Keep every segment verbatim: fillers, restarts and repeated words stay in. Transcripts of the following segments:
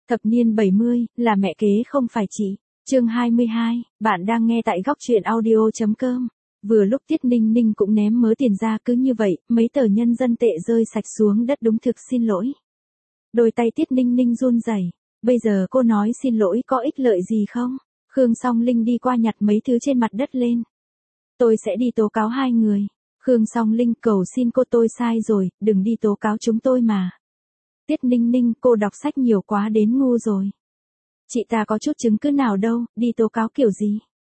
Thập niên bảy mươi, là mẹ kế không phải chị. Chương hai mươi hai, bạn đang nghe tại góc truyện audio chấm com. Vừa lúc Tiết Ninh Ninh cũng ném mớ tiền ra, cứ như vậy, mấy tờ nhân dân tệ rơi sạch xuống đất. Đúng thực xin lỗi. Đôi tay Tiết Ninh Ninh run rẩy. Bây giờ cô nói xin lỗi có ích lợi gì không? Khương Song Linh đi qua nhặt mấy thứ trên mặt đất lên. Tôi sẽ đi tố cáo hai người. Khương Song Linh cầu xin cô, tôi sai rồi, đừng đi tố cáo chúng tôi mà. Tiết Ninh Ninh, cô đọc sách nhiều quá đến ngu rồi. Chị ta có chút chứng cứ nào đâu, đi tố cáo kiểu gì?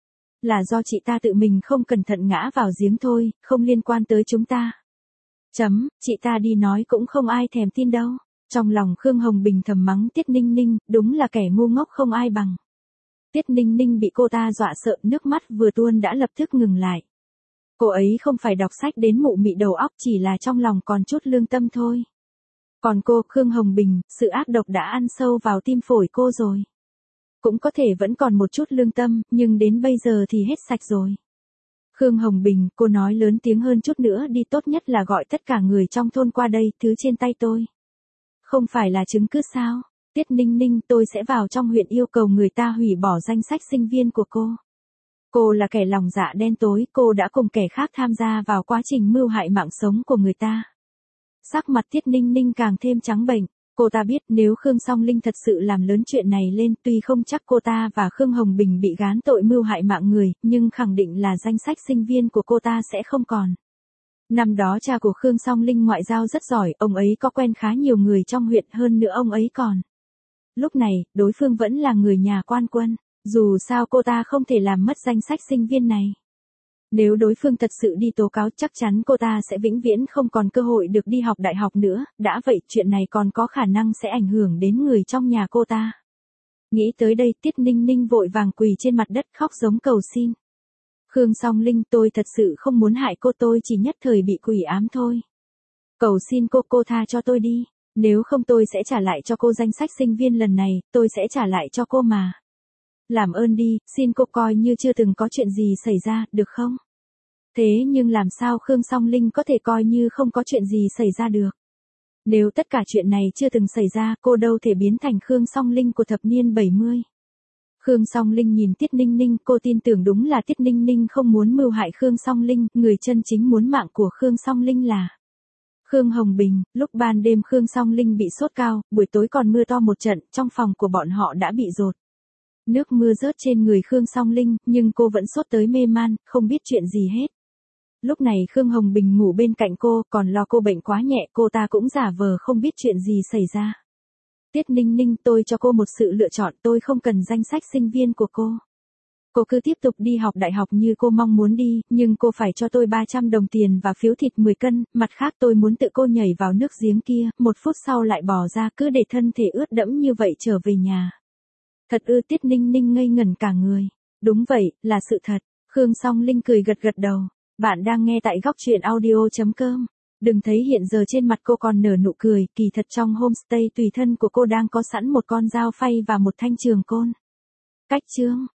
Là do chị ta tự mình không cẩn thận ngã vào giếng thôi, không liên quan tới chúng ta. Chấm, chị ta đi nói cũng không ai thèm tin đâu. Trong lòng Khương Hồng Bình thầm mắng Tiết Ninh Ninh, đúng là kẻ ngu ngốc không ai bằng. Tiết Ninh Ninh bị cô ta dọa sợ, nước mắt vừa tuôn đã lập tức ngừng lại. Cô ấy không phải đọc sách đến mụ mị đầu óc, chỉ là trong lòng còn chút lương tâm thôi. Còn cô, Khương Hồng Bình, sự ác độc đã ăn sâu vào tim phổi cô rồi. Cũng có thể vẫn còn một chút lương tâm, nhưng đến bây giờ thì hết sạch rồi. Khương Hồng Bình, cô nói lớn tiếng hơn chút nữa đi, tốt nhất là gọi tất cả người trong thôn qua đây, thứ trên tay tôi. Không phải là chứng cứ sao? Tiết Ninh Ninh, tôi sẽ vào trong huyện yêu cầu người ta hủy bỏ danh sách sinh viên của cô. Cô là kẻ lòng dạ đen tối, cô đã cùng kẻ khác tham gia vào quá trình mưu hại mạng sống của người ta. Sắc mặt Tiết Ninh Ninh càng thêm trắng bệch. Cô ta biết nếu Khương Song Linh thật sự làm lớn chuyện này lên, tuy không chắc cô ta và Khương Hồng Bình bị gán tội mưu hại mạng người, nhưng khẳng định là danh sách sinh viên của cô ta sẽ không còn. Năm đó cha của Khương Song Linh ngoại giao rất giỏi, ông ấy có quen khá nhiều người trong huyện, hơn nữa ông ấy còn. Lúc này, đối phương vẫn là người nhà quan quân, dù sao cô ta không thể làm mất danh sách sinh viên này. Nếu đối phương thật sự đi tố cáo, chắc chắn cô ta sẽ vĩnh viễn không còn cơ hội được đi học đại học nữa, đã vậy chuyện này còn có khả năng sẽ ảnh hưởng đến người trong nhà cô ta. Nghĩ tới đây, Tiết Ninh Ninh vội vàng quỳ trên mặt đất khóc giống cầu xin. Khương Song Linh, tôi thật sự không muốn hại cô, tôi chỉ nhất thời bị quỷ ám thôi. Cầu xin cô, cô tha cho tôi đi, nếu không tôi sẽ trả lại cho cô danh sách sinh viên lần này, tôi sẽ trả lại cho cô mà. Làm ơn đi, xin cô coi như chưa từng có chuyện gì xảy ra, được không? Thế nhưng làm sao Khương Song Linh có thể coi như không có chuyện gì xảy ra được? Nếu tất cả chuyện này chưa từng xảy ra, cô đâu thể biến thành Khương Song Linh của thập niên bảy mươi. Khương Song Linh nhìn Tiết Ninh Ninh, cô tin tưởng đúng là Tiết Ninh Ninh không muốn mưu hại Khương Song Linh, người chân chính muốn mạng của Khương Song Linh là Khương Hồng Bình. Lúc ban đêm Khương Song Linh bị sốt cao, buổi tối còn mưa to một trận, trong phòng của bọn họ đã bị dột. Nước mưa rớt trên người Khương Song Linh, nhưng cô vẫn sốt tới mê man, không biết chuyện gì hết. Lúc này Khương Hồng Bình ngủ bên cạnh cô, còn lo cô bệnh quá nhẹ, cô ta cũng giả vờ không biết chuyện gì xảy ra. Tiết Ninh Ninh, tôi cho cô một sự lựa chọn, tôi không cần danh sách sinh viên của cô. Cô cứ tiếp tục đi học đại học như cô mong muốn đi, nhưng cô phải cho tôi ba trăm đồng tiền và phiếu thịt mười cân, mặt khác tôi muốn tự cô nhảy vào nước giếng kia, một phút sau lại bò ra, cứ để thân thể ướt đẫm như vậy trở về nhà. Thật ư? Tiết Ninh Ninh ngây ngẩn cả người. Đúng vậy, là sự thật. Khương Song Linh cười gật gật đầu. Bạn đang nghe tại góc truyện audio chấm com. Đừng thấy hiện giờ trên mặt cô còn nở nụ cười, kỳ thật trong homestay tùy thân của cô đang có sẵn một con dao phay và một thanh trường côn. Cách chương.